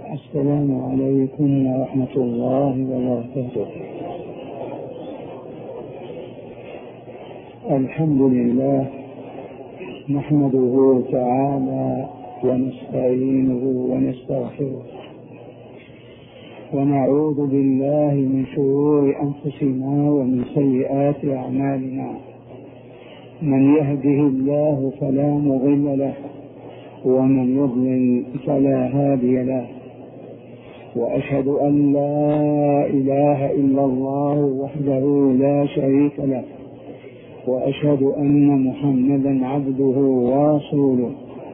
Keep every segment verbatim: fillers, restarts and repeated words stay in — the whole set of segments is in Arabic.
السلام عليكم ورحمة الله وبركاته. الحمد لله نحمده تعالى ونستعينه ونستغفره ونعوذ بالله من شرور أنفسنا ومن سيئات أعمالنا. من يهده الله فلا مضل له ومن يضلل فلا هادي له، وأشهد أن لا إله إلا الله وحده لا شريك له، وأشهد أن محمدا عبده ورسوله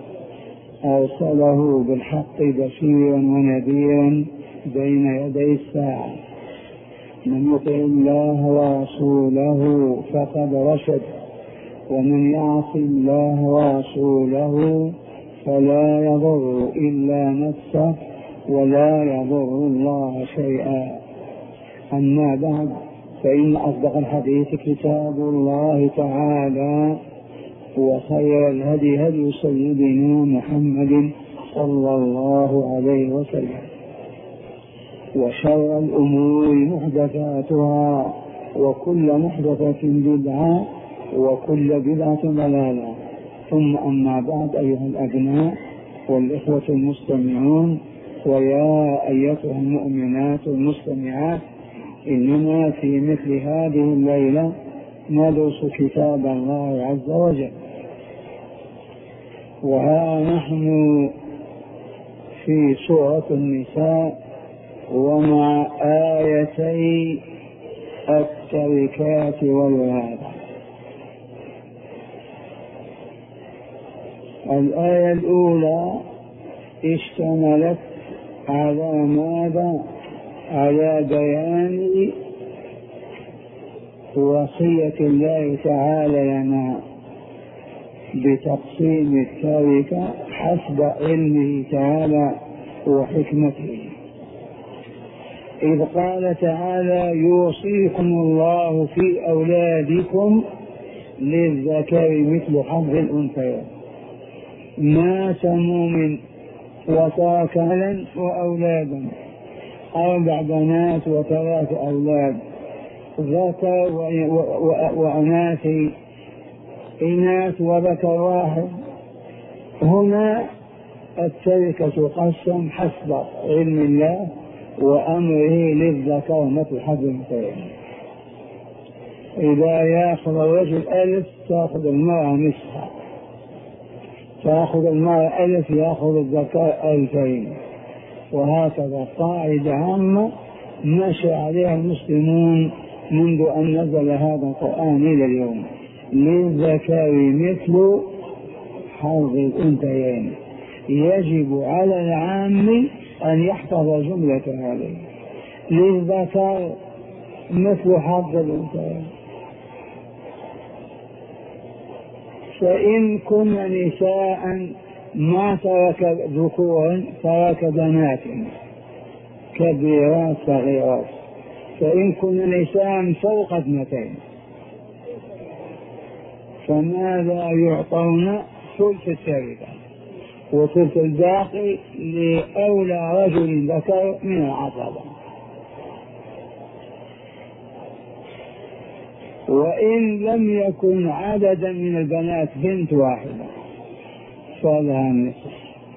أرسله بالحق بشيرا ونذيرا بين يدي الساعة. من يطع الله ورسوله فقد رشد، ومن يعص الله ورسوله فلا يضر إلا نفسه ولا يضر الله شيئا. أما بعد، فإن أصدق الحديث كتاب الله تعالى، وخير الهدي هدي سيدنا محمد صلى الله عليه وسلم، وشر الأمور محدثاتها، وكل محدثة بدعة، وكل بدعة ضلالة. ثم أما بعد، أيها الأبناء والإخوة المستمعون، ويا أيتها المؤمنات المستمعات، إننا في مثل هذه الليلة ندرس كتاب الله عز وجل، وها نحن في سورة النساء ومع آيتي التركات والولادة. الآية الأولى اشتملت على ماذا؟ على بيان وصية الله تعالى لنا بتقسيم التركة حسب علمه تعالى وحكمته، إذ قال تعالى: يوصيكم الله في أولادكم للذكر مثل حظ الأنثيين. ما سموا من وترك أهلا وأولادا، أربع بنات وثلاث أولاد، ذكر وأناث، إناث وذكر واحد. هنا التركة تقسم حسب علم الله وأمره للذكر مثل حظ الأنثيين. إذا يأخذ الرجل ألف تأخذ المرأة نصفها، تأخذ المرأة ألف يأخذ الذكر ألفين، وهكذا قاعدة عامة مشى عليها المسلمون منذ أن نزل هذا القرآن إلى اليوم. للذكر مثل حظ الأنثيين. يجب على العام أن يحفظ جملة هذه: للذكر مثل حظ الأنثيين. فإن كن نساء ما ترك ذكورا ترك بنات كبيرات صغيرات. فإن كن نساء فوق اثنتين فماذا يعطون؟ ثلث التركة، وثلث الباقي لأولى رجل ذكر من العصبة. وإن لم يكن عددا من البنات بنت واحدة فلها النصف.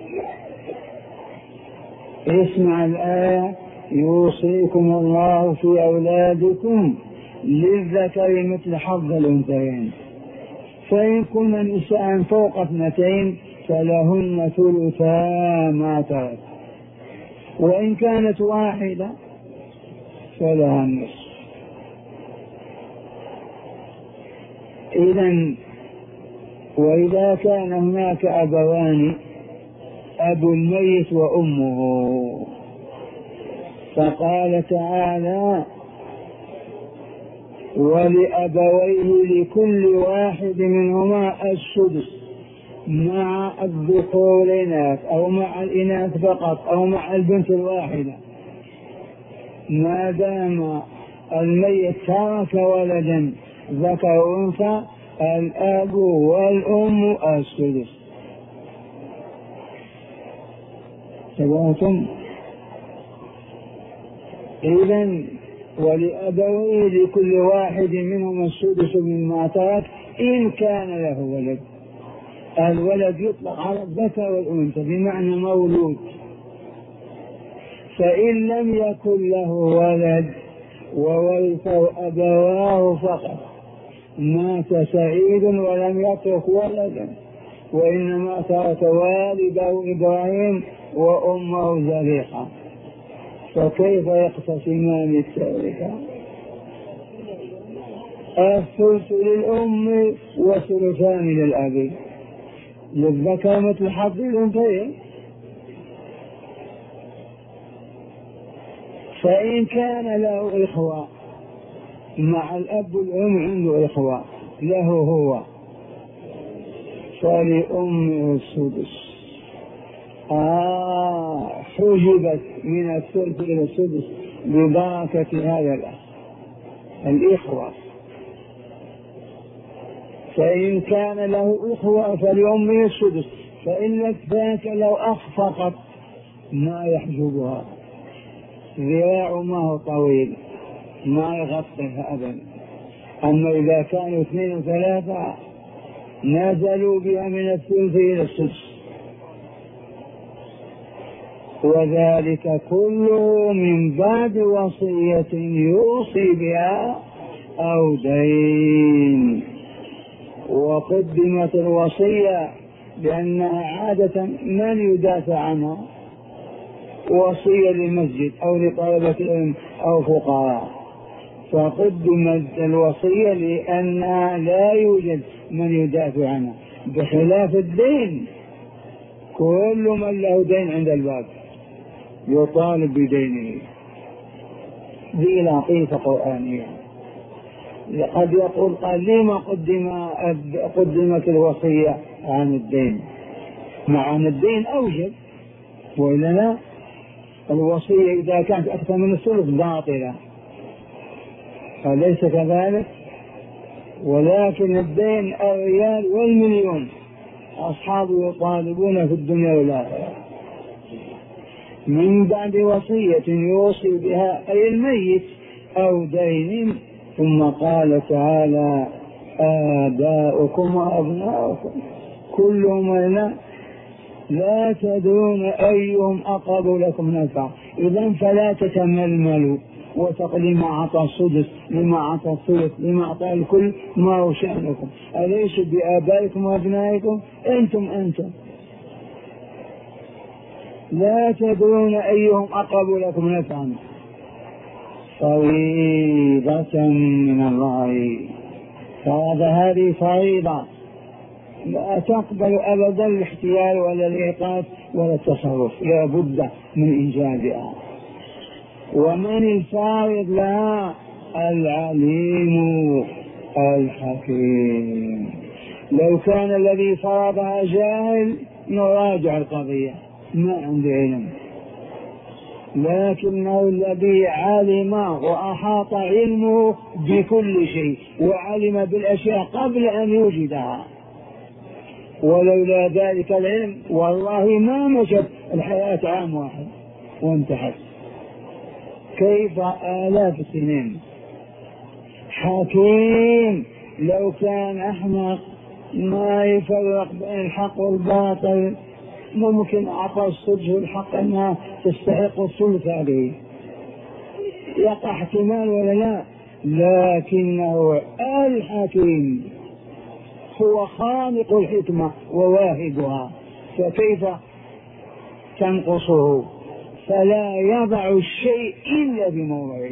اسمع الآية: يوصيكم الله في أولادكم للذكر مثل حظ الأنثيين. فإن كن نساء فوق اثنتين فلهن ثلثا ما ترك، وإن كانت واحدة فلها النصف. إذن وإذا كان هناك أبوان، أبو الميت وأمه، فقال تعالى: ولأبويه لكل واحد منهما السدس مع الذكور الإناث أو مع الإناث فقط أو مع البنت الواحدة، ما دام الميت ترك ولدا ذكر أنثى الأب والأم السدس. سمعتم؟ إذن ولأبويه لكل واحد منهم السدس مما ترك إن كان له ولد. الولد يطلق على الذكر والأنثى بمعنى مولود. فإن لم يكن له ولد وورثه أبواه فقط، مات سعيد ولم يترك ولدا، وإنما ترك والده إبراهيم وأمه زليخة، فكيف يقتسمان التركة؟ الثلث للأم والثلثان للأب، للذكر مثل حظ الأنثيين. فإن كان له إخوة مع الأب والأم، عنده إخوة له هو، فلأمه السدس. آه حجبت من الثلث إلى السدس ببركة هذا الأخ الإخوة. فإن كان له إخوة فلأمه السدس، فإن لم يكن له أخ فقط ما يحجبها، ذراع ما هو طويل ما يغطيها أبدا. أما إذا كانوا اثنين وثلاثة نزلوا بها من الثلث إلى السدس، وذلك كله من بعد وصية يوصي بها أو دين. وقدمت الوصية لأنها عادة من يدافع عنها، وصية للمسجد أو لطلبة العلم أو فقراء، فقدمت الوصية لأنها لا يوجد من يدافع عنها، بخلاف الدين كل من له دين عند الباب يطالب بدينه. ذي لطيفة قرآنية. قد يقول قال لما قدم قدمت الوصية عن الدين؟ مع أن الدين أوجب، وإلا لا؟ الوصية إذا كانت أكثر من الثلث باطلة، أليس كذلك؟ ولكن الدين الريال والمليون أصحابه يطالبون في الدنيا والآخرة. من بعد وصية يوصي بها أي الميت أو دين. ثم قال تعالى آباؤكم وأبناؤكم كلهم لنا لا تدرون أيهم أقرب لكم نفعا. إذن فلا تتململوا وتقل لما أعطى السدس، لما أعطى الثلث، لما أعطى الكل، ما هو شأنكم؟ أليس بآبائكم وأبنائكم؟ أنتم أنتم لا تدرون أيهم أقرب لكم نفعا. فريضة من الله. فهذا هذه فريضة لا تقبل أبدا الاحتيال ولا الإيقاف ولا التصرف، لا بد من إنجازها. ومن الفارض لها؟ العليم الحكيم. لو كان الذي فرضها جاهل نراجع القضية، ما عنده علم، لكنه الذي علم وأحاط علمه بكل شيء وعلم بالأشياء قبل أن يوجدها. ولولا ذلك العلم والله ما مشت الحياة عام واحد وانتهت، كيف آلاف السنين. حكيم. لو كان أحمق ما يفرق بين الحق والباطل ممكن أعطى السدس الحق أنها تستحق الثلث عليه، يقع احتمال ولا لا؟ لكنه الحكيم هو خالق الحكمة وواهبها، فكيف تنقصه؟ فلا يضع الشيء إلا بموضعه.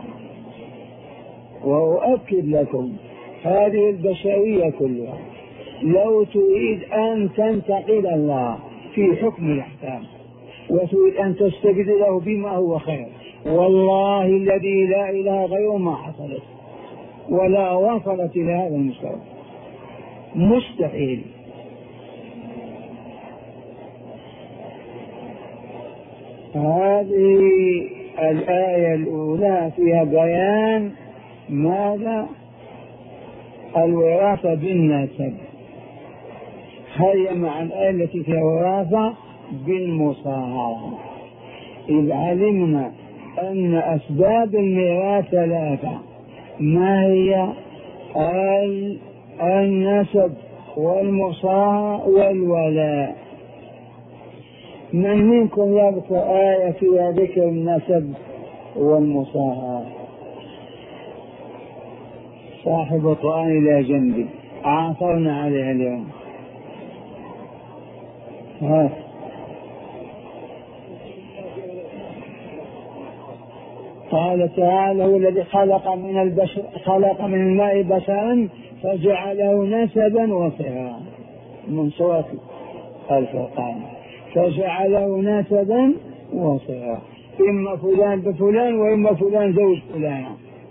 وأؤكد لكم هذه البشرية كلها لو تريد أن تنتقل الله في حكم الأحكام وتريد أن تستبدله بما هو خير، والله الذي لا إله غيره ما حصلت ولا وصلت إلى هذا المستوى، مستحيل. هذه الآية الأولى فيها بيان ماذا؟ الوراثة بالنسب. هي مع الآية التي فيها وراثة بالمصاهرة. إذ علمنا أن أسباب الميراث ثلاثة. ما هي؟ النسب والمصاهرة والولاء. من منكم يذكر آية فيها ذكر النسب والمصاهرة؟ صاحب القرآن إلى جنبي، عاثرنا عليها اليوم. ها قال تعالى: هو الذي خلق من البشر خلق من الماء بشرا فجعله نسبا وصهرا، من سورة الفرقان. فجعله نسبا وصهرا، إما فلان بفلان وإما فلان زوج فلان.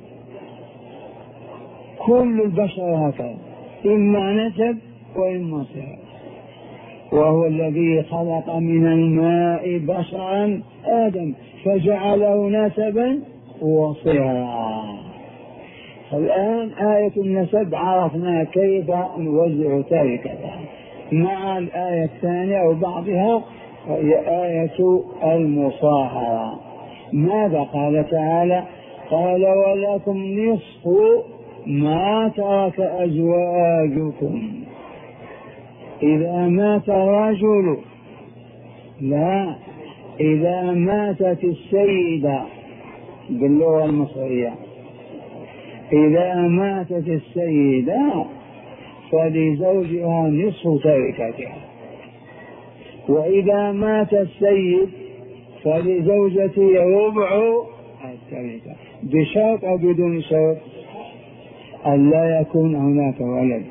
كل البشر هكذا، إما نسب وإما صهر. وهو الذي خلق من الماء بشرا آدم فجعله نسبا وصهرا. الآن آية النسب عرفنا كيف نوزع تركتها، مع الآية الثانية وبعضها هي آية المصاهرة. ماذا قال تعالى؟ قال: ولكم نصف ما ترك أزواجكم إذا مات الرجل، لا، إذا ماتت السيدة باللغة المصرية، إذا ماتت السيدة فلزوجها نصف تركتها، وإذا مات السيد فلزوجته ربع التركة، بشرط أو بدون شرط؟ ألا يكون هناك ولد.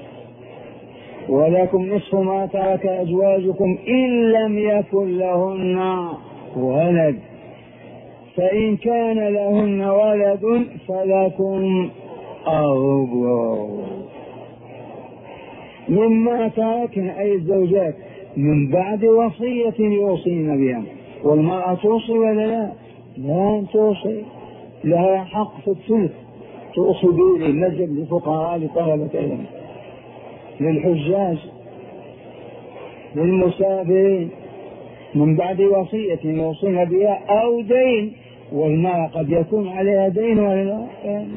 ولكم نصف ما ترك أزواجكم إن لم يكن لهن ولد، فإن كان لهن ولد فلكم الربع مما تركن، أي الزوجات، من بعد وصية يوصين بها. والمرأة توصي ولا لا؟ لا توصي، لها حق في الثلث، توصي به للمسجد، للفقراء، لطلبة العلم، للحجاج، للمسافرين، من بعد وصية يوصين بها أو دين. والمرأة قد يكون عليها دين ولا لا؟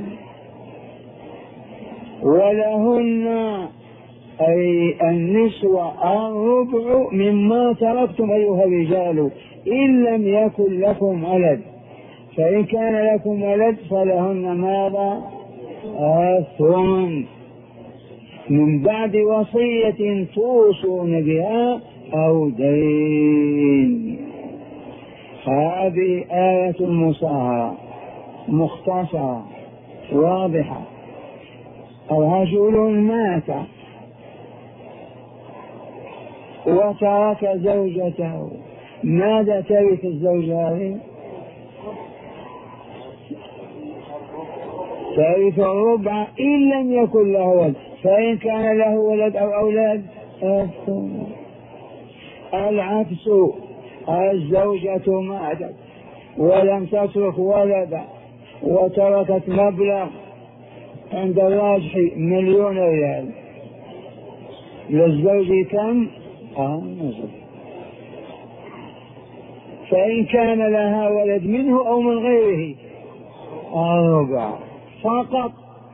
ولهن أي النسوة الربع مما تركتم أيها الرجال إن لم يكن لكم ولد، فإن كان لكم ولد فلهن ماذا؟ الثمن من بعد وصية توصون بها أو دين. هذه آية المصاهرة مختصرة واضحة. رجل مات وترك زوجته، ماذا ترك الزوجة؟ ترك الربع إن لم يكن له ولد، فإن كان له ولد أو أولاد العكس. الزوجة ماتت ولم تترك ولدا وتركت مبلغ عند الراجح مليون ريال، للزوج كم؟ آه نصف. فإن كان لها ولد منه أو من غيره الربع فقط.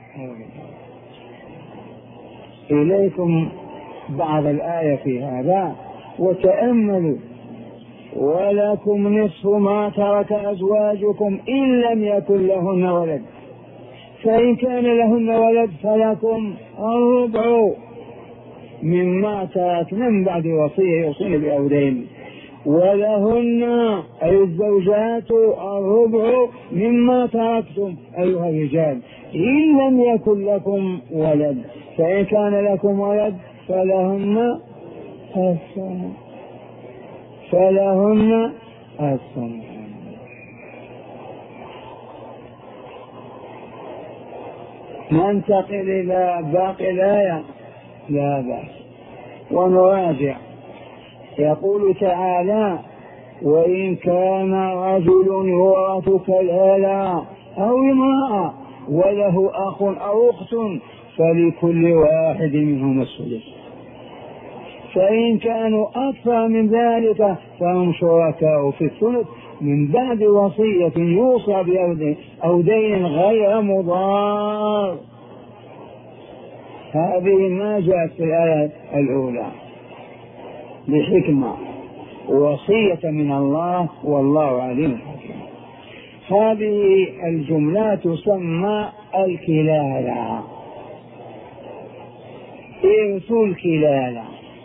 إليكم بعض الآية في هذا وتأملوا: ولكم نصف ما ترك أزواجكم إن لم يكن لهن ولد، فإن كان لهن ولد فلكم الربع مما ترك من بعد وصية يوصين بأولين. ولهن أي الزوجات الربع مما تركتم أيها الرجال إن لم يكن لكم ولد، فإن كان لكم ولد فلهن الثمن فلهن الثمن. ننتقل إلى باقي الآية، لا بأس ونراجع. يقول تعالى: وإن كان رجل يورث كالآلة أو امرأة وله أخ أو أخت فلكل واحد منهما السدس. فإن كانوا أكثر من ذلك فهم شركاء في الثلث من بعد وصية يوصى بأرض أو دين غير مضار. هذه ما جاءت في الآية الأولى بحكمة، وصية من الله والله عليم حكيم. هذه الجملة تسمى الكلالة، إرث الكلالة.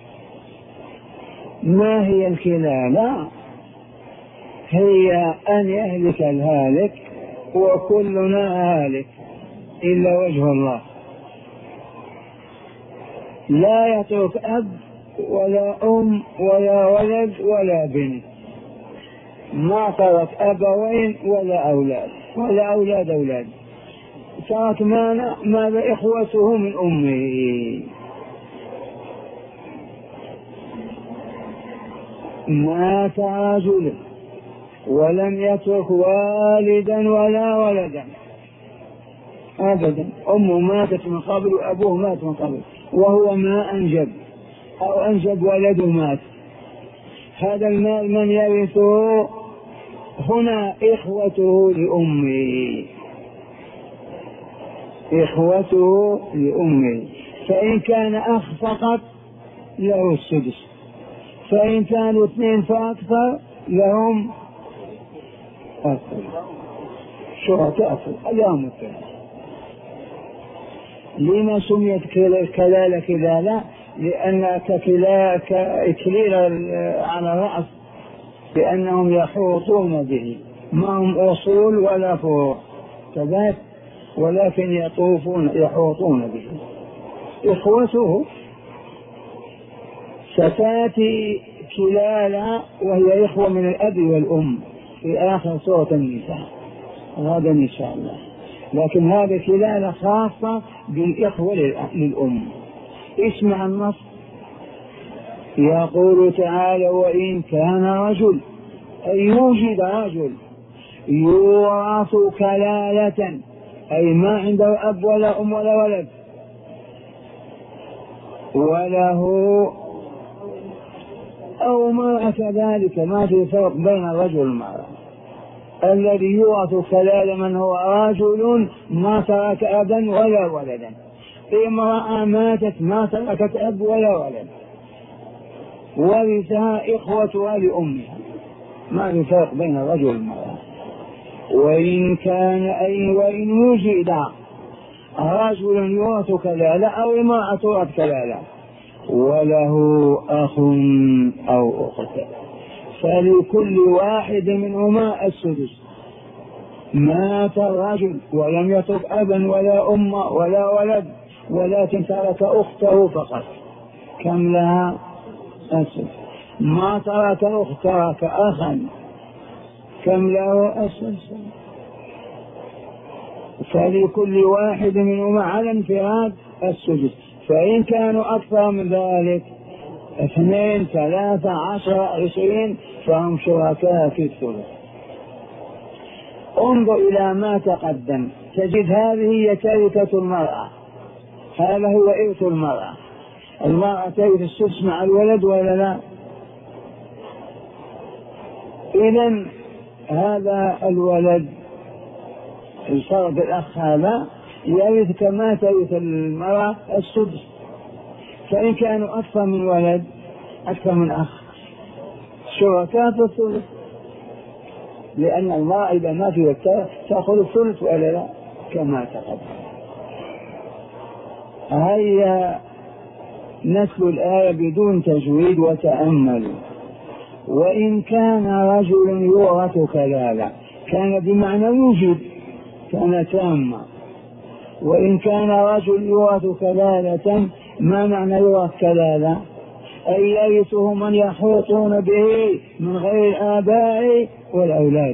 ما هي الكلالة؟ هي أن يهلك الهالك وكلنا هالك إلا وجه الله، لا يترك أب ولا أم ولا ولد ولا بنت، ما ترك أبوين ولا أولاد ولا أولاد أولاد، ترك ماذا؟ إخوته من أمه. مات رجل ولم يترك والدا ولا ولدا أبدا، أمه ماتت من قبل وأبوه مات من قبل وهو ما أنجب أو أنجب ولده مات، هذا المال من يرثه؟ هنا إخوته لأمه، إخوته لأمه. فإن كان أخ فقط له السدس، فإن كانوا اثنين فأكثر لهم أكثر شركاء لهم الثلاث. لما سميت كلالة كلالة؟ لأن كإكليل على الرأس، لأنهم يحوطون به، ما هم أصول ولا فروع كذلك، ولكن يطوفون يحوطون به. إخوته ستأتي كلالة وهي إخوة من الأب والأم في آخر سورة النساء غدا إن شاء الله، لكن هذه كلالة خاصة بالإخوة للأم. اسمع النص، يقول تعالى: وإن كان رجل، أي يوجد رجل يورث كلالة، أي ما عنده أب ولا أم ولا ولد، وله أو ما كذلك، ما في فرق بين الرجل والمرأة. الذي يورث كلالة من هو رجل ما ترك أبا ولا ولدا، امرأة ماتت ما تركت أب ولا ولد، ورثها إخوتها لأمها، ما في فرق بين الرجل والمرأة. وإن كان أي وإن وجد رجل يورث كلالة أو امرأة تورث كلالة وله أخ أو أخت، فلكل واحد منهما السدس. مات الرجل ولم يترك أبا ولا أم ولا ولد، ولكن ترك أخته فقط، كم لها؟ السدس. ما ترك أخت، ترك أخا، كم له؟ السدس. فلكل واحد منهما على انفراد السدس. فإن كانوا أكثر من ذلك، اثنين ثلاثة عشر عشرين، فهم شركاء في الثلث. انظر إلى ما تقدم، تجد هذه هي تركة المرأة، هذا هو إرث المرأة. المرأة ترث السدس مع الولد ولا لا؟ إذن هذا الولد الفرد الأخ هذا يرث كما ترث المرأة السدس. فإن كانوا أكثر من ولد، أكثر من أخ، شركاء في الثلث، لأن المرأة إذا ما في تأخذ الثلث ولا لا كما تقدم. هيا نتلو الآية بدون تجويد وتأمل. وإن كان رجل يورث كلالة، كان بمعنى يوجد، كان تاما. وإن كان رجل يورث كلالة، ما معنى يورث كلالة؟ أي يرثه من يحوطون به من غير الآباء والأولاد.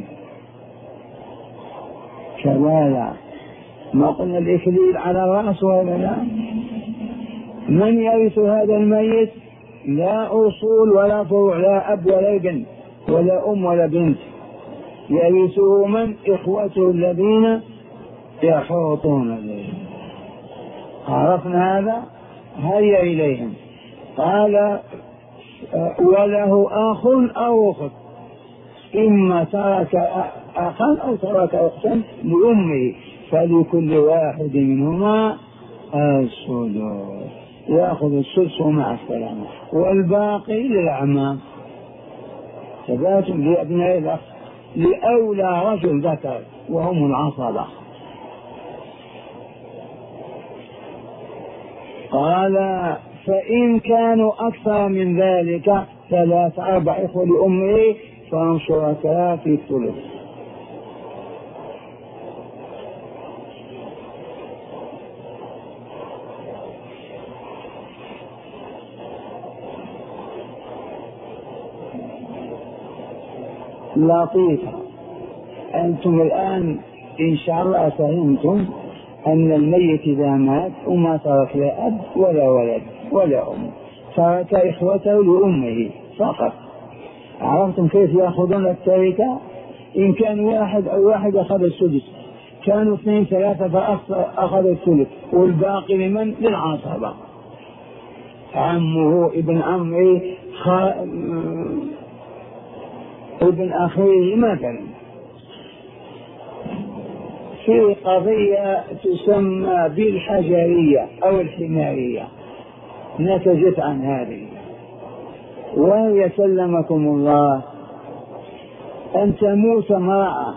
كلالة ما قلنا الإكليل على الرأس ولا لا؟ من يرث هذا الميت؟ لا أصول ولا فروع، لا أب ولا ابن ولا أم ولا بنت، يرثه من؟ إخوته الذين يحوطون به. عرفنا هذا؟ هيا إليهم. قال وله أخ أو أخت، إما ترك أخا أو ترك أختا لأمه، فلكل واحد منهما السدس، يأخذ السدس مع السلامة، والباقي للأعمام. ثبات لأبناء الأخ لأولى رجل ذكر وهم العصبة. قال فإن كانوا أكثر من ذلك ثلاث أربع إخوة لأمه فهم شركاء في الثلث. لطيفة. أنتم الآن إن شاء الله فهمتم أن الميت إذا مات وما ترك لا أب ولا ولد ولا أم، ترك إخوته لأمه فقط. عرفتم كيف يأخذون التركة؟ إن كان واحد أو واحد أخذ السدس، كانوا اثنين ثلاثة فأخذ الثلث، والباقي لمن؟ للعصبة، عمه ابن عمه خ... ابن أخيه مثلا. في قضية تسمى بالحجرية أو الحمارية نتجت عن هذه، وهي سلمكم الله أن تموت امرأة،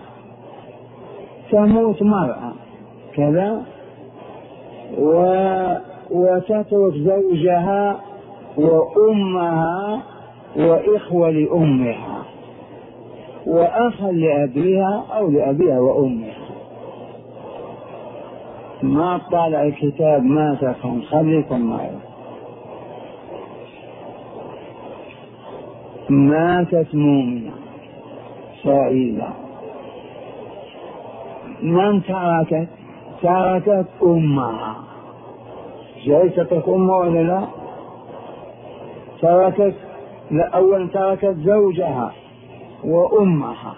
تموت مرأة كذا و... وتترك زوجها وأمها وإخوة لأمها وأخا لأبيها أو لأبيها وأمها. ما طالع الكتاب ماتكم خليكم معي. ماتت مؤمنة سعيدة، من تركت؟ تركت أمها. جايتك أمها ولا لا؟ تركت، لا، أولا تركت زوجها وأمها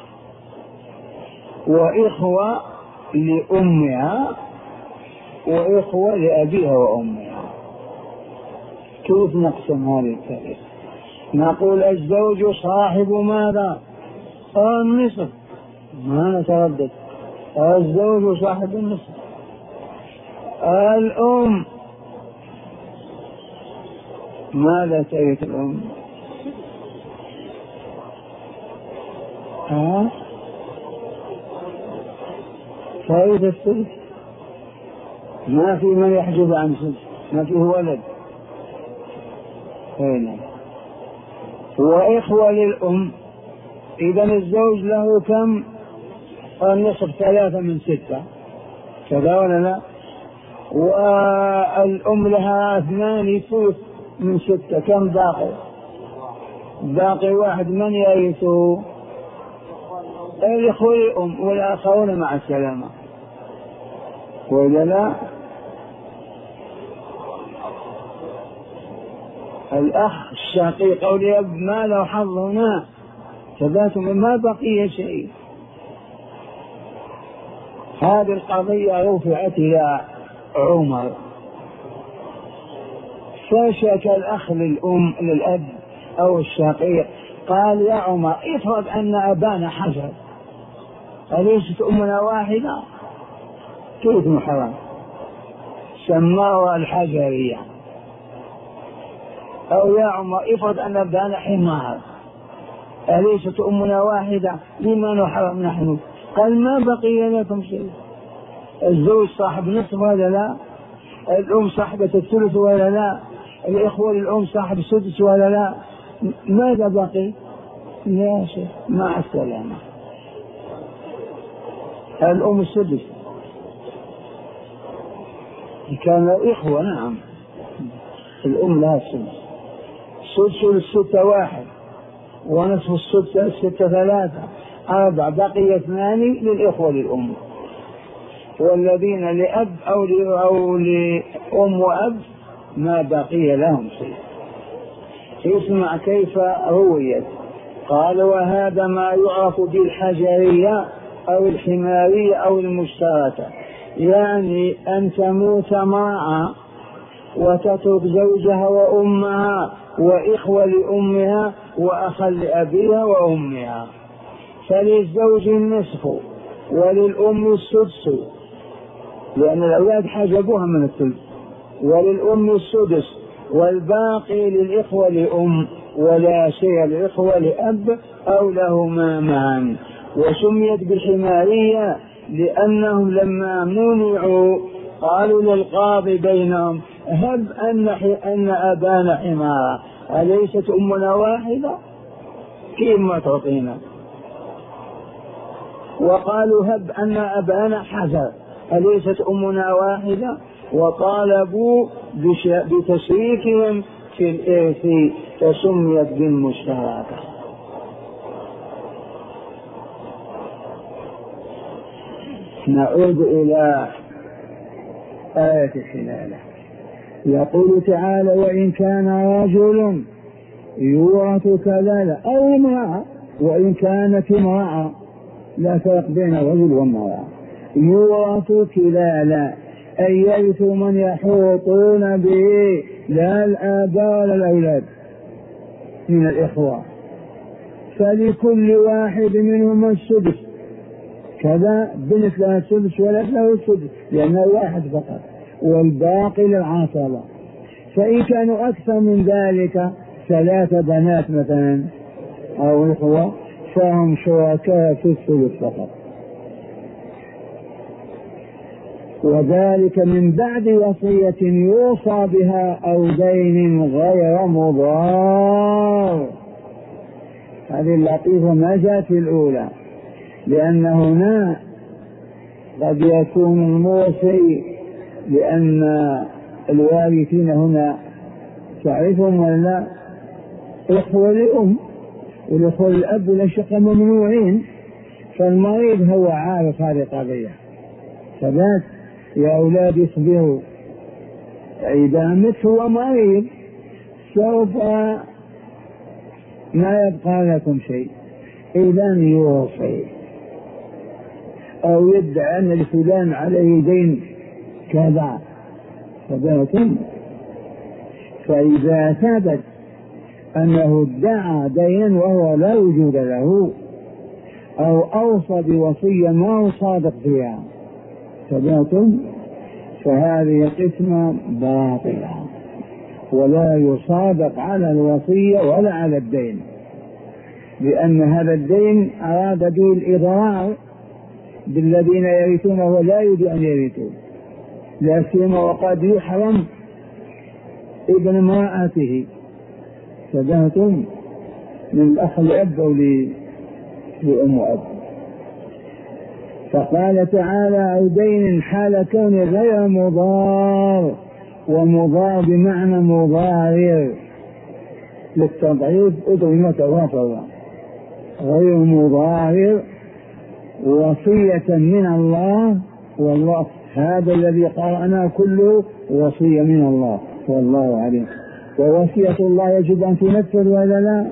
وإخوة لأمها وإخوة لأبيها وأمها. كيف نقسم هذه التاريخ؟ نقول الزوج صاحب ماذا؟ النصف، ما نتردد، الزوج صاحب النصف. الأم ماذا ترك الأم؟ ها؟ ترك الثلث، ما في من يحجب عن ثلث، ما فيه ولد. هنا وإخوة للأم، إذا الزوج له كم؟ النصف، ثلاثة من ستة كذا ولا لا؟ والأم لها اثنان ثلث من ستة، كم باقي؟ باقي واحد، من يرثه؟ الإخوة للأم والآخرون مع السلامة، وإذا لا الأخ الشقيق أو الأب ما له حظ هنا، ثبات ما بقي شيء. هذه القضية رفعت إلى عمر، فشكى الأخ للأم للأب أو الشقيق، قال يا عمر افرض أن أبانا حجر، أليست أمنا واحدة؟ كيف محرم؟ سماها الحجرية. أو يا عمر افرض أن أبانا حمار، أليست أمنا واحدة؟ لما نحرم نحن؟ قال ما بقي لكم شيء. الزوج صاحب نصف ولا لا؟ الأم صاحبة الثلث ولا لا؟ الإخوة للأم صاحب السدس ولا لا؟ ماذا بقي؟ لا شيء، مع السلامة. الأم السدس كان إخوة، نعم، الأم لها السدس، السدس للستة واحد، ونصف الستة الستة ثلاثة، أربع، بقي اثنان للإخوة للأم، والذين لأب أو أو لأم وأب ما بقي لهم شيء. اسمع كيف رويت. قال وهذا ما يعرف بالحجرية أو الحمارية أو المشتركة، يعني أن تموت امرأة وتترك زوجها وأمها وإخوة لأمها وأخا لأبيها وأمها. فللزوج النصف وللأم السدس، لأن الأولاد حجبوها من الثلث، وللأم السدس، والباقي للإخوة لأم ولا شيء للإخوة لأب أو لهما معا. وسميت بحمارية لأنهم لما منعوا قالوا للقاضي بينهم هب أن, أن أبانا حمارا أليست أمنا واحدة كيف ما تعطينا؟ وقالوا هب أن أبانا حجر أليست أمنا واحدة؟ وطالبوا بتشريكهم في الإرث فسميت بالمشتركة. نعود إلى آية الحلالة. يقول تعالى وإن كان رجل يورث كلالة أو امرأة، وإن كانت امرأة لا فرق بين الرجل والمرأة، يورث كلالة أي يرث من يحوطون به لا الآباء ولا الأولاد من الإخوة، فلكل واحد منهم السدس، كذا بنت لها السدس ولد له السدس لأنه واحد فقط، والباقي للعصبة. فإن كانوا أكثر من ذلك ثلاثة بنات مثلا أو إخوة فهم شركاء في الثلث فقط. وذلك من بعد وصية يوصى بها أو دين غير مضار. هذه اللطيفة ما جاءت في الأولى، لأن هنا قد يكون الموصي، لأن الوارثين هنا تعرفهم ولا إخوة لأم والإخوة الأب والأشقة ممنوعين، فالمريض هو عارف هذه القضية، فبات يا أولاد اصبروا إذا مت هو مريض سوف ما يبقى لكم شيء، إذا يوصي أو يدعي أن لفلان عليه دين كذا فباتم. فإذا ثبت أنه ادعى دينا وهو لا وجود له أو أوصى بوصية ما هو صادق فيها فباتم، فهذه قسمة باطلة ولا يصادق على الوصية ولا على الدين، لأن هذا الدين أراد به الإضرار بالذين يرثونه ولا يريد أن يرثوا، لا سيما وقد يحرم ابن امرأته فباتم من الأخ الأب أو لأم وأب. فقال تعالى أو دين حال كون غير مضار، ومضار بمعنى مضارر للتضعيف أضغمت وافرا، غير مضارر وصية من الله، والله هذا الذي قرأنا كله وصية من الله والله عليم. ووصية الله يجب أن تنفذ ولا لا؟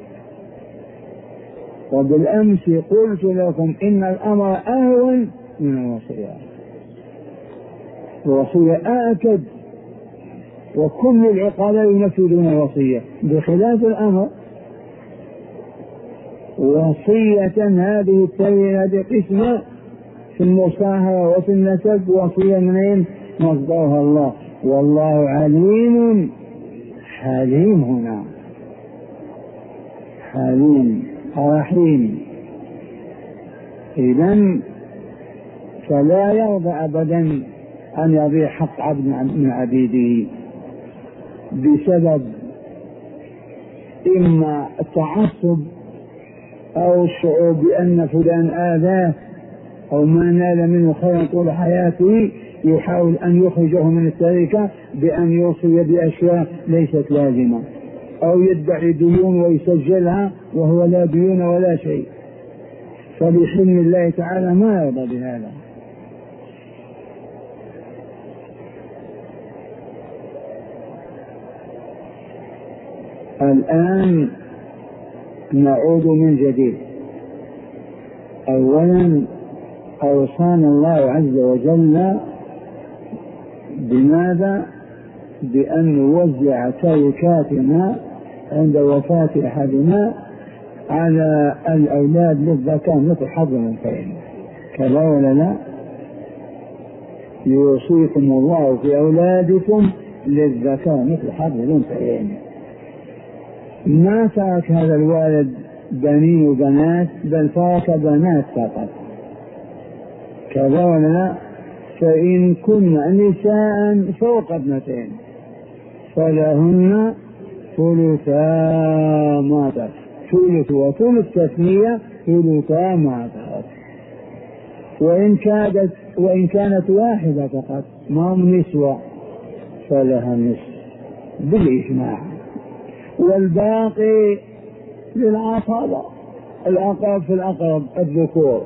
وبالأمس قلت لكم إن الأمر أهون من الوصية، الوصية آكد، وكل العقلاء ينفذون الوصية بخلاف الأمر. وصية هذه التربية هذه قسمة في المصاهرة وفي النسب، وصية منين مصدرها الله، والله عليم حليم، هنا حليم رحيم. إذن فلا يرضى أبدا أن يضيع حق عبد من عبيده بسبب إما التعصب أو الشعور بأن فلان آذاه أو ما نال منه خيرا طول حياته، يحاول أن يخرجه من التركة بأن يوصي بأشياء ليست لازمة، أو يدعي ديون ويسجلها وهو لا ديون ولا شيء، فبحلم الله تعالى ما يرضى بهذا. الآن نعود من جديد. أولا أوصانا الله عز وجل بماذا؟ بأن نوزع تركاتنا عند وفاة أحدنا على الأولاد للذكر مثل حظ الأنثيين، كذا ولا لا؟ يوصيكم الله في أولادكم للذكر مثل حظ الأنثيين. ما ترك هذا الوالد بنين وبنات، بل ترك بنات فقط، كذا ولا لا؟ فإن كن نساء فوق ابنتين فلهن ثلثا ما ترك، ثلث وثلث تثنية، ثلثا ما ترك. وإن كانت وإن كانت واحدة فقط ما هم نسوة فلها النصف بالإجماع، والباقي للعصبة، الأقرب في الأقرب الذكور.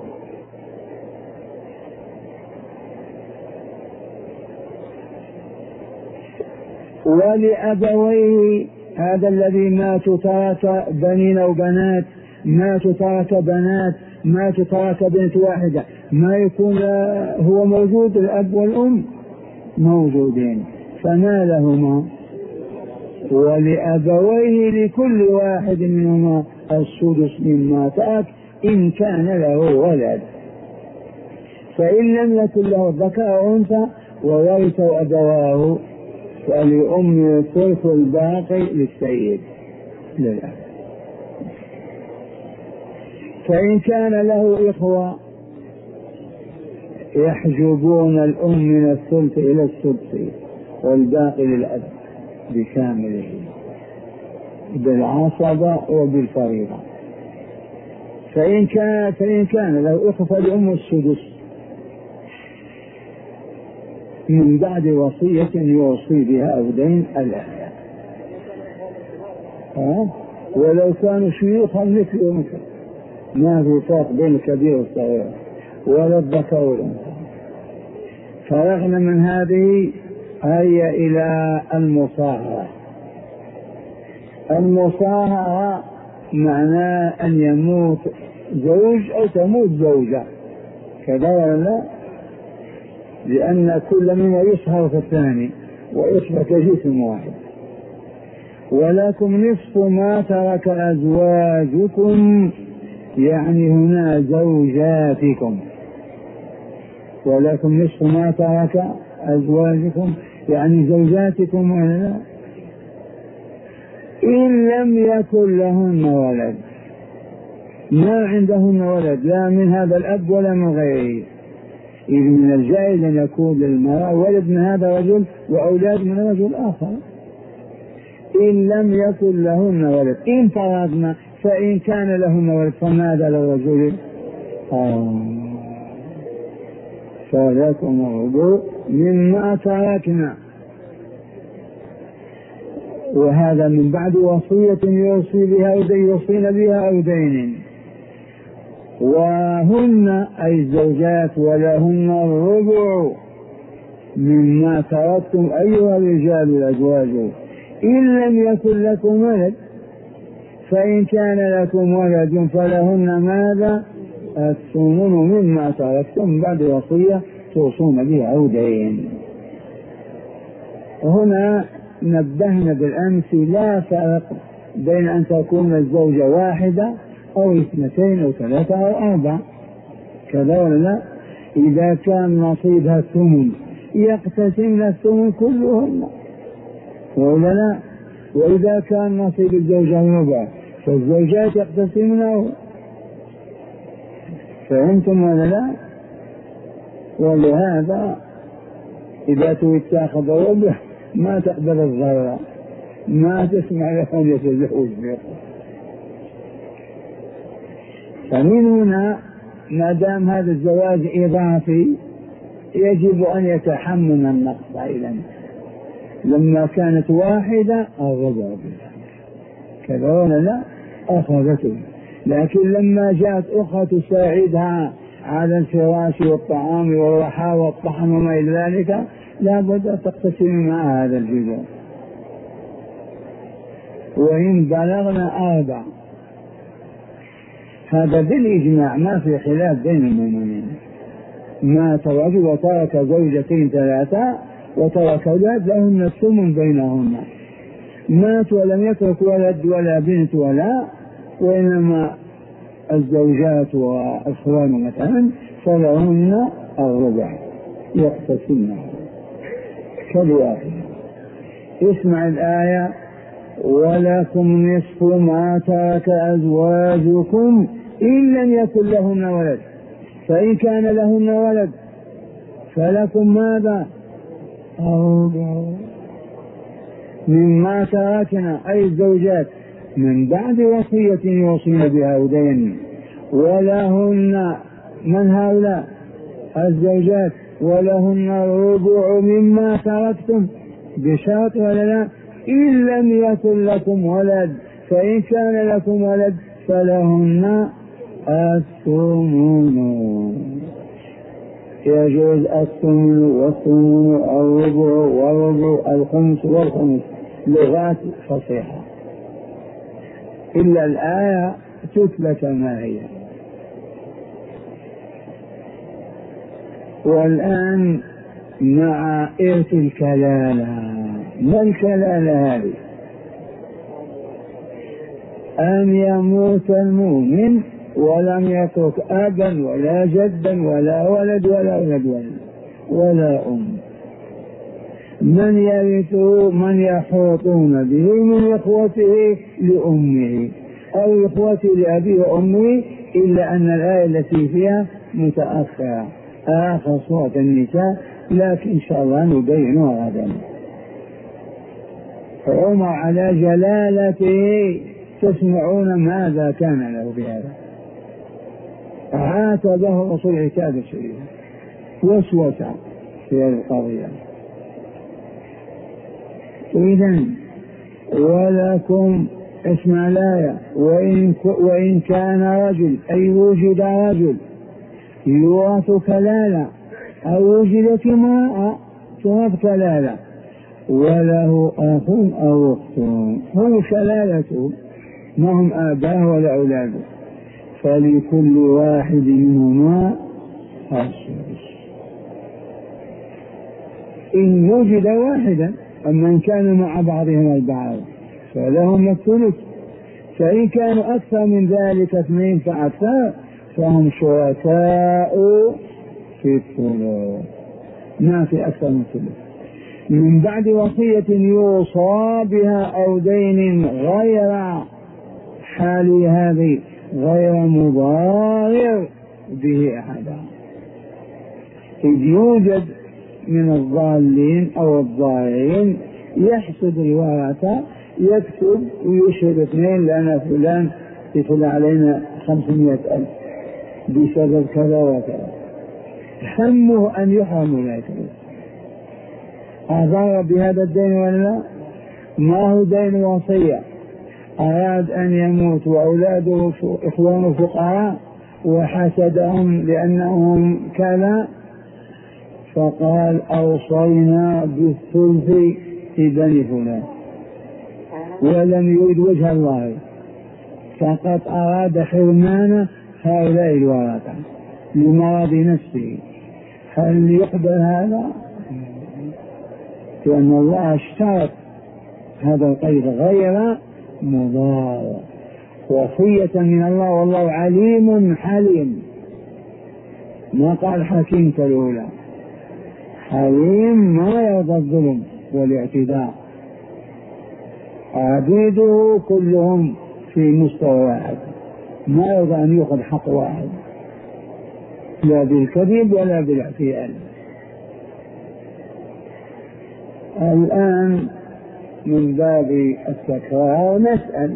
ولأبويه، هذا الذي ماتوا ترك بنين وبنات، ماتوا ترك بنات، ماتوا ترك بنت واحدة، ما يكون هو موجود، الأب والأم موجودين، فما لهما؟ ولأبويه لكل واحد منهما السدس مما ترك إن كان له ولد، فإن لم يكن له ذكر أو أنثى وورثه أبواه فلأم الثلث الباقي للسيد للأب. فإن كان له إخوة يحجبون الأم من الثلث إلى السدس والباقي للأب بكامله بالعصبة وبالفريضة. فإن كان فإن كان له إخوة فلأم السدس من بعد وصية يوصي بها أو دين الآية. ها؟ ولو كانوا شيوخا مثل مثل ما في فرق بين الكبير والصغير ولا الذكر والأنثى. فرغنا من هذه هيا إلى المصاهرة. المصاهرة معناه أن يموت زوج أو تموت زوجة، كذا ولا لا؟ لأن كل منها يصهر في الثاني ويصبح كجسم واحد. ولكم نصف ما ترك أزواجكم، يعني هنا زوجاتكم، ولكم نصف ما ترك أزواجكم يعني زوجاتكم ولا إن لم يكن لهن ولد، ما عندهن ولد لا من هذا الأب ولا من غيره، إذ من الجائز أن يكون للمرأة ولد من هذا الرجل وأولاد من رجل آخر. إن لم يكن لهن ولد، إن فرضنا فإن كان لهن ولد فماذا للرجل؟ آه. فلكم الربع مما تركنا، وهذا من بعد وصية يوصي بها أو دين يوصين بها أو دين. وهن أي الزوجات ولهن الربع مما تركتم أيها الرجال الأزواج إن لم يكن لكم ولد، فإن كان لكم ولد فلهن ماذا؟ الثمن مما تركتم بعد وصية توصون بها أو دين. هنا نبهنا بالأمس لا فرق بين أن تكون الزوجة واحدة أو اثنتين أو ثلاثة أو أربعة، كذا ولا لا؟ إذا كان نصيبها الثمن يقتسم الثمن كلهن ولا لا؟ وإذا كان نصيب الزوجة الربع فالزوجات يقتسمنه، فهمتم ولا لا؟ ولهذا إذا تريد تأخذ ربع ما تقبل الضرر، ما تسمع لهم يتزوج به. فمن هنا ما دام هذا الزواج إضافي يجب أن يتحمل النقص أيضا. لما كانت واحدة الربع كذا ولا لا أخذته، لكن لما جاءت أخرى تساعدها على الفراش والطعام والرحى والطحن وما إلى ذلك لا بد تقتسم مع هذا الجزء. وإن بلغنا أربع هذا بالإجماع ما في خلاف بين المؤمنين، ما رجل وترك زوجتين ثلاثة وترك أولاد لهن الثمن بينهن، مات ولم يترك ولد ولا بنت ولا، وإنما الزوجات والإخوان مثلا فلهن الربع يقتسمن كالواحد. اسمع الآية: ولكم نصف ما ترك أزواجكم إن لم يكن لهن ولد، فإن كان لهن ولد فلكم ماذا؟ الربع مما تركنا، أي الزوجات، من بعد وصية يوصين بها أو دين. ولهن، من هؤلاء؟ الزوجات، ولهن الربع مما تركتم، بشرط ولا لا؟ إن لم يكن لكم ولد، فإن كان لكم ولد فلهن الثمن. يجوز الثمن والثمن الربع والربع الخمس والخمس، لغات فصيحة، إلا الآية تتلى كما هي. والآن مع إرث الكلالة. ما الكلالة هذه؟ أن يموت المؤمن ولم يترك أبا ولا جدا ولا ولد ولا ولد ولا, ولا أم. من يرثه؟ من يحوطون به من إخوته لأمه أو إخوته لأبيه وأمه، إلا أن الآية التي فيها متأخرة، آخر سورة النساء، لكن إن شاء الله نبينها غدا. عمر على جلالته تسمعون ماذا كان له بهذا؟ عاتبه الرسول عتابا شديدا، وسوس في هذه القضية. إذن ولكم، اسمع الآية: وإن, وإن كان رجل، أي وجد رجل يورث كلالة، أو وجدت امرأة تورث كلالة، وله أخ أو أخت، هم كلالته، ما هم آباء ولا أولاده، فلكل واحد منهما السدس إن وجد واحدا. أما إن كانوا مع بعضهم البعض فلهم الثلث، فإن كانوا أكثر من ذلك اثنين فأكثر فهم شركاء في الثلث، ما في أكثر من ثلث. من بعد وصية يوصى بها أو دين، غير حال هذه، غير مضار به أحدا، إذ يوجد من الضالين أو الضائعين يحسد الورثة، يكتب ويشهد اثنين: لأن فلان يدخل علينا خمسمائة ألف بسبب كذا وكذا، همه أن يحرم ذلك. أضر بهذا الدين ولا لا؟ ما هو دين وصية، أراد أن يموت وأولاده إخوانه فقراء وحسدهم لأنهم كذا، فقال: أوصينا بالثلث في بني فلان، ولم يريد وجه الله، فقد أراد حرمان هؤلاء الورثة لمرض نفسه. هل يقبل هذا؟ لأن الله اشترط هذا القيد: غير مضار، وصية من الله، والله عليم حليم. ما قال حكيم كالأولى، حليم ما يرضى الظلم والاعتداء. عبيده كلهم في مستوى واحد، ما يرضى أن يأخذ حق واحد، لا بالكذب ولا بالاعتياد. الآن من باب التكرار نسأل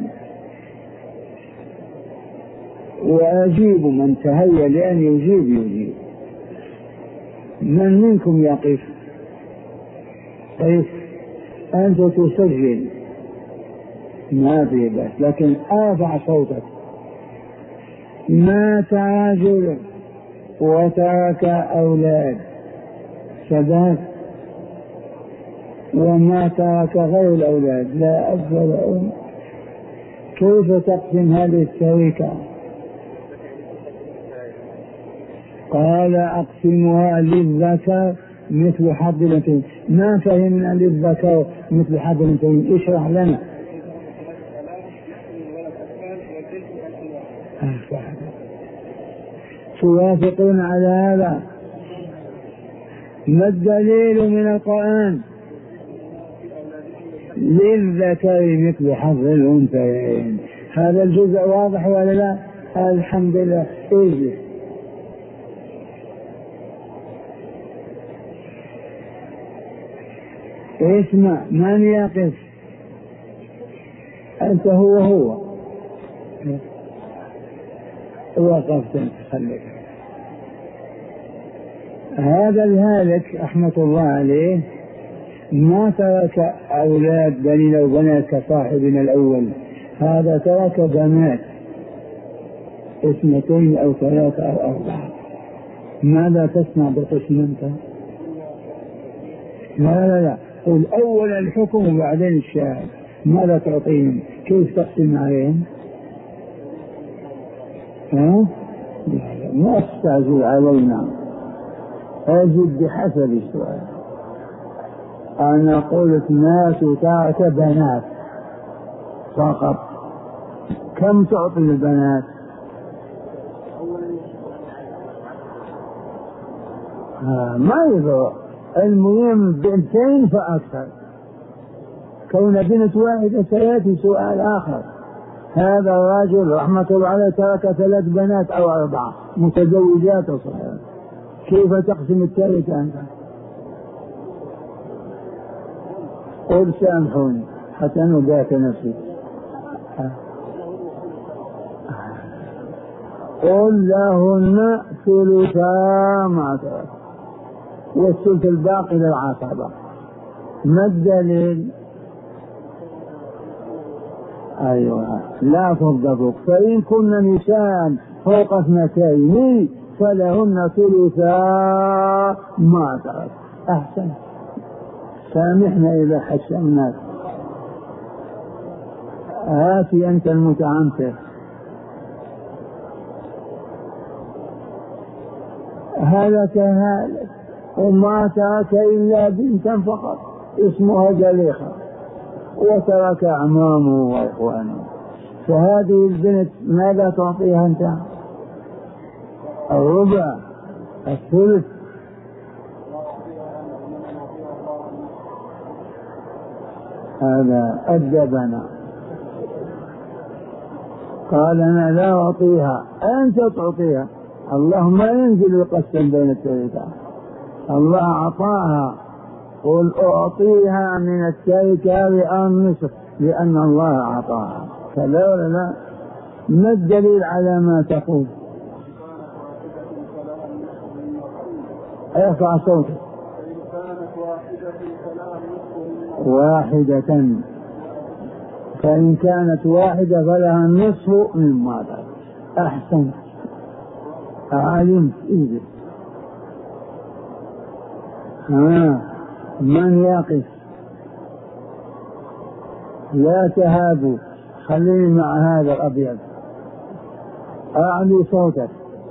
وأجيب، من تهيأ لأن يجيب يجيب. من منكم يقف؟ قف، أنت تسجل ما في بس، لكن ارفع صوتك. مات رجل وترك أولاد شباب، وما ترك غير الأولاد، لا أب ولا أم، كيف تقسم هذه التركة؟ قال: أقسمها للذكر مثل حظ الأنثيين. ما فهمنا للذكر مثل حظ الأنثيين، اشرح لنا. توافقون على هذا؟ ما الدليل من القرآن؟ للذكر مثل حظ الأنثيين. هذا الجزء واضح ولا لا؟ الحمد لله. اجلس. اسمع، من يقف؟ أنت هو هو وقفت انت، خليك. هذا الهالك رحمة الله عليه ما ترك أولاد بنين أو بنات كصاحبنا الأول، هذا ترك بنات اثنتين أو ثلاثة أو أربعة. ماذا تصنع بقسم أنت؟ لا لا لا، قل أول الحكم وبعدين الشاهد. ماذا تعطيهم؟ كيف تقسم عليهم؟ ها؟ ما استعجل علينا، أجد بحسب السؤال. أنا قلت ناس ترك بنات فقط، كم تعطي البنات؟ آه ما يضر، المهم بنتين فأكثر. كون بنت واحدة سيأتي سؤال آخر. هذا الرجل رحمة الله عليه ترك ثلاث بنات أو أربعة متزوجات صحيحة، كيف تقسم الثالث أنت؟ قل سامحوني حتى نبات نفسي. قل لهن ثلثا ما ترك والثلث الباقي للعصبة. ما الدليل؟ أيوة، لا تضبط. فإن كن نساء فوق اثنتين فلهن ثلثا ما ترك. أحسن، سامحنا إذا حشمناك. هاتي أنت المتعنتر. هذا كهالك وما ترك إلا بنتا فقط اسمها زليخة، وترك أعمامه وإخوانه. فهذه البنت ماذا تعطيها أنت؟ الربع، الثلث. هذا أدبنا، قال أنا لا أعطيها، أنت تعطيها. اللهم ينزل يقسم بين التركة. الله أعطاها، قل أعطيها من التركة النصف لأن الله أعطاها. فلا ولا لا؟ ما الدليل على ما تقول؟ ارفع صوتك. واحدة، فإن كانت واحدة فلها النصف مما ترك. أحسن، علمت. إذن ها من يقف؟ لا تهابوا، خليني مع هذا الأبيض. أعلي صوتك.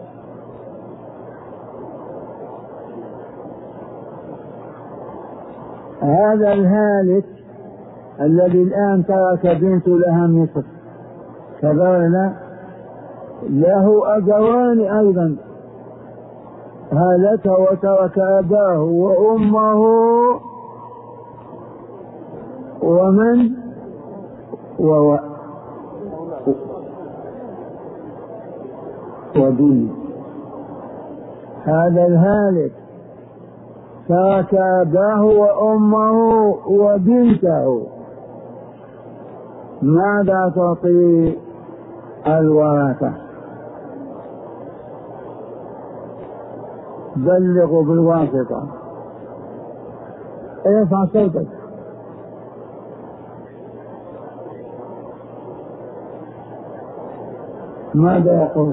هذا الهالك الذي الآن ترك بنت لها النصف كذلك له أبوان أيضا، هلك وترك أباه وأمه ومن و وبنت. هذا الهالك ترك أباه وأمه وبنته، ماذا تعطي الورثة؟ بلغوا بالواسطة. ارفع صوتك. ماذا يقول؟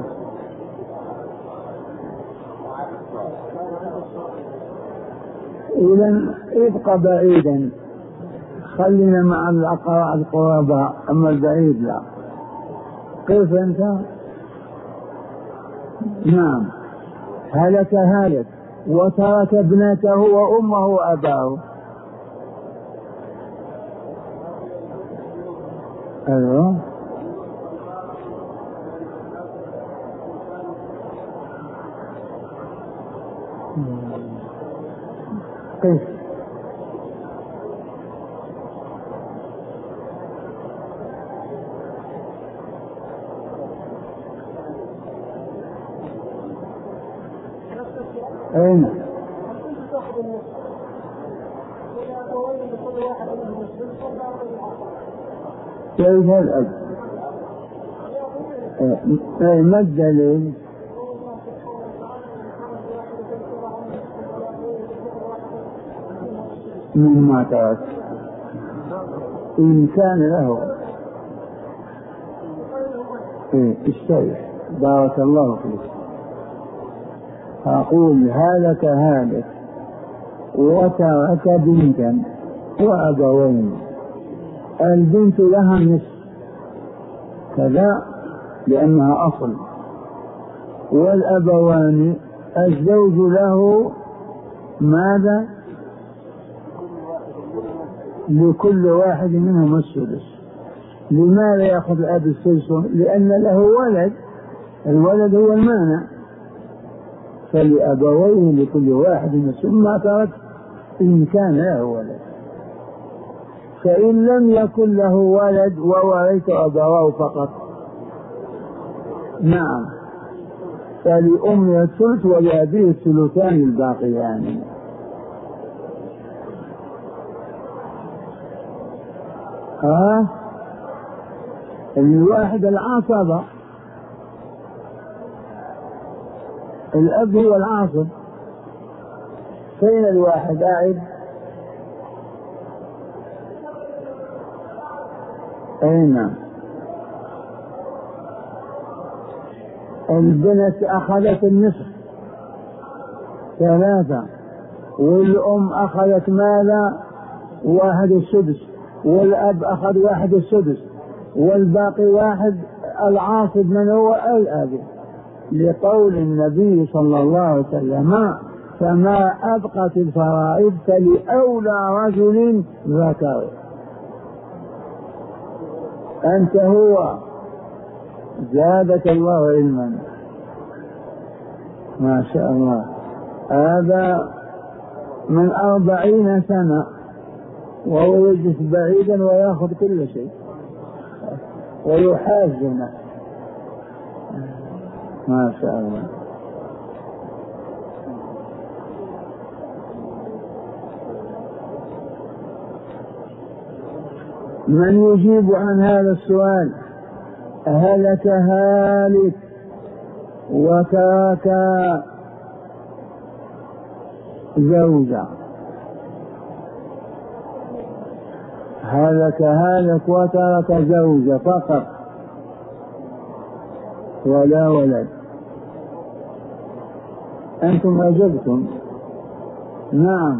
إذن ابقى بعيدا، خلينا مع الأقراء القرابة، أما البعيد لا. كيف أنت؟ نعم، هلك هالك وترك ابنته وأمه وأباه. أيوه كيف؟ أين؟ كيف الأب؟ ما الدليل؟ مما ترك إن كان له. إيه استريح بارك الله فيك. أقول هلك هالك وترك بنتا وأبوين، البنت لها نصف كذا لأنها أصل، والأبوان الزوج له ماذا؟ لكل واحد منهم السدس. لماذا يأخذ الأب السدس؟ لأن له ولد، الولد هو المانع، فلأبويه لكل واحد السدس ما ترك إن كان له ولد. فإن لم يكن له ولد وورث أبواه فقط، نعم، فلأمه الثلث ولأبيه الثلثان الباقيان. ها الواحد العاصبة، الأب هو العاصب. فين الواحد قاعد؟ أين؟ البنت أخذت النصف ثلاثة، والأم أخذت ماذا؟ واحد السدس، والأب أخذ واحد السدس، والباقي واحد العاصب من هو؟ الأب، لقول النبي صلى الله عليه وسلم فما أبقت الفرائض فلأولى رجل ذكر. أنت هو، زادك الله علما ما شاء الله. هذا من أربعين سنة وهو يجلس بعيدا ويأخذ كل شيء ويحازنا ما شاء الله. من يجيب عن هذا السؤال؟ هلك هالك وترك زوجة. هلك هالك وترك زوجة فقط ولا ولد. أنتم أجبتم نعم.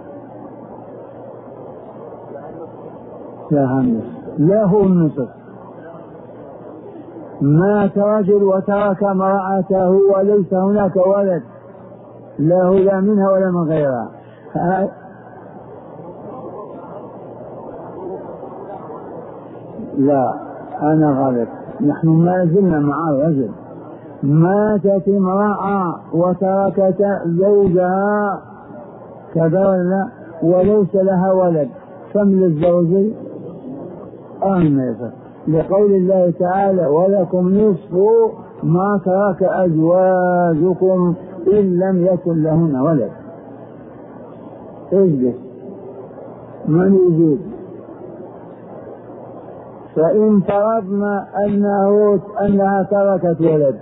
له النصف. مات رجل وترك امرأته وليس هناك ولد له لا منها ولا من غيرها. لا أنا غلط، نحن ما زلنا مع الرجل. ماتت امرأة وتركت زوجها كذا وليس لها ولد، كم للزوج؟ أنثى، لقول الله تعالى ولكم نصف ما ترك أزواجكم إن لم يكن لهن ولد. اجلس من يجيب؟ فإن فرضنا أنه أنها تركت ولد،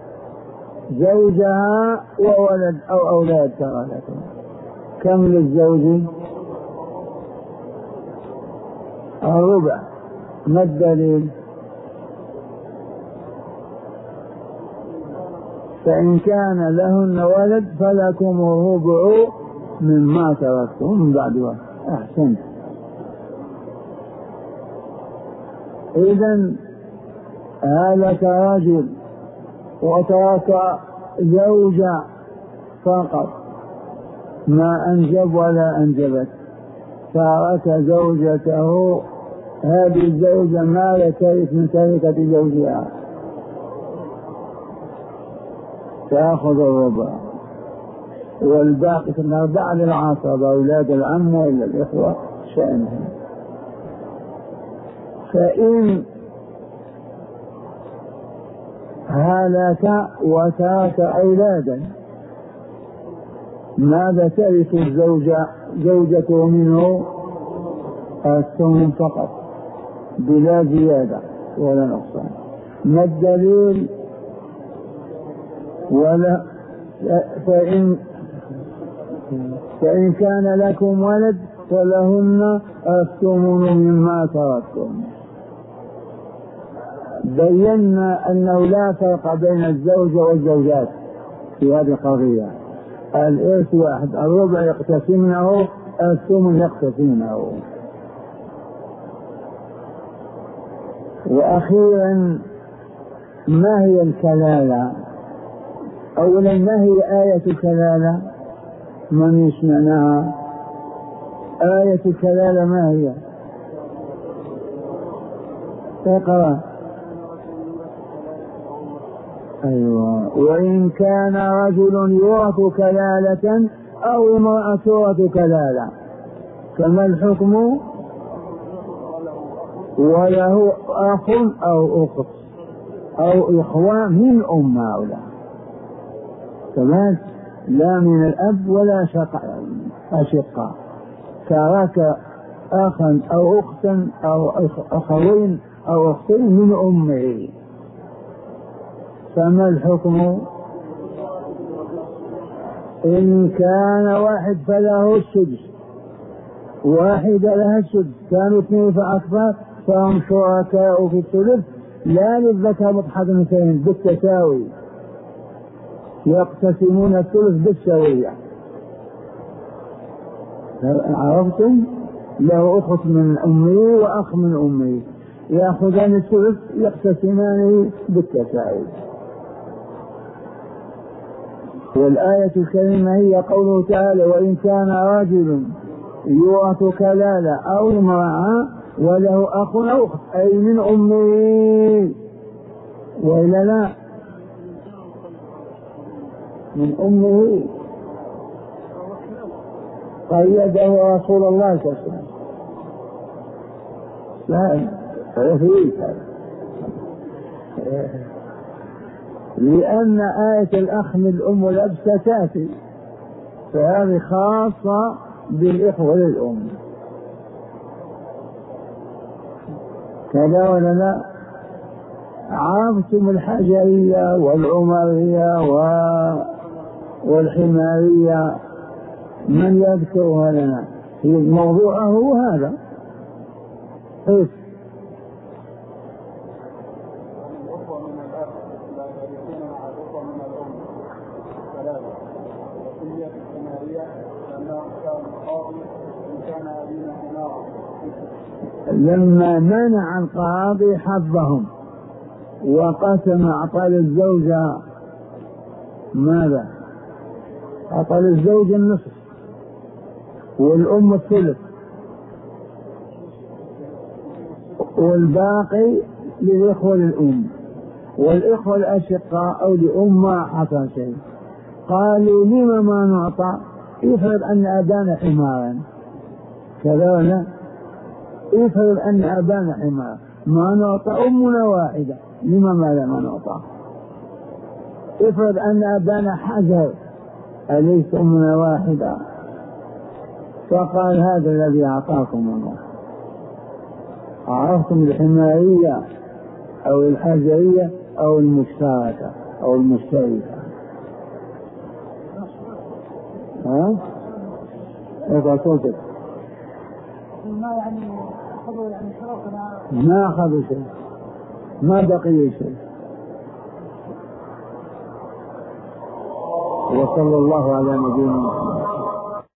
زوجها وولد أو أولاد تركتهم، كم للزوج؟ الربع. ما الدليل؟ فإن كان لهن ولد فلكم الربع مما تركتم من بعد وقت. أحسنت. إذن هلك رجل وترك زوجة فقط ما أنجب ولا أنجبت، ترك زوجته، هذه الزوجة ما لترث من تركة زوجها، تأخذ الربع، والباقي في الأربعة للعصبة، أولاد العم وإلا الإخوة شأنهم. فإن هلك وترك أولادا ماذا ترث الزوجة زوجته منه؟ الثمن فقط بلا زيادة ولا نقصان. ما الدليل؟ ولا فإن فإن كان لكم ولد فلهن الثمن مما تركتم. بينا أنه لا فرق بين الزوجة والزوجات في هذه القضية، الإرث واحد، الربع يقتسمونه، الثمن يقتسمونه. وأخيرا ما هي الكلالة؟ أولا ما هي آية الكلالة؟ من يسمعناها؟ آية الكلالة ما هي؟ اقرأ. أيوة. وإن كان رجل يورث كلالة أو امرأة تورث كلالة فما الحكم؟ وله أخ أو أخت أو إخوة من أم هؤلاء، تمام؟ لا من الأب ولا أشقاء، ترك أخا أو أختا أو أخوين أو أختين من أمه، فما الحكم؟ إن كان واحد فله السدس، واحدة لها السدس، كانوا اثنين فأكثر فهم شركاء في الثلث، لا للذكر مثل الأنثيين، بالتساوي، يقتسمون الثلث بالسوية. عرفتم؟ له أخت من أمه وأخ من أمه، يأخذان الثلث يقتسمان بالتساوي. والآية الكريمة هي قوله تعالى: وإن كان رجل يورث كلالة أو امرأة وله أخ أو أخت، أي من أمه، وإلا لا من أمه، قيده رسول الله صلى الله عليه وسلم. لا فيك لأن آية الأخ من الأم والأب ستأتي، فهذه خاصة بالإخوة للأم، كذا ولا لا؟ عرفتم الحجرية والعمرية والحمارية؟ من يذكرها لنا؟ موضوعه هذا. إيه؟ لما منع القاضي حظهم وقسم أعطى للزوجة ماذا؟ أعطى للزوج النصف والأم الثلث والباقي للإخوة للأم، والإخوة الأشقاء أو لأم ما حصل شيء. قالوا لما ما نعطى؟ يفرض أن أبانا حمارا، كذا ولا؟ يفرض أن أبانا حمارا ما نعطى، أمنا واحدة، لما ماذا ما نعطى؟ يفرض أن أبانا حجر، أليس أمنا واحدة؟ فقال هذا الذي أعطاكم الله. عرفتم الحمارية أو الحجرية أو المشتركة أو المشتركة؟ ها؟ إذا صوتك ما يعني أخذوا يعني شرفنا، ما أخذوا شيء، ما بقي شيء. وصلى الله على نبينا محمد.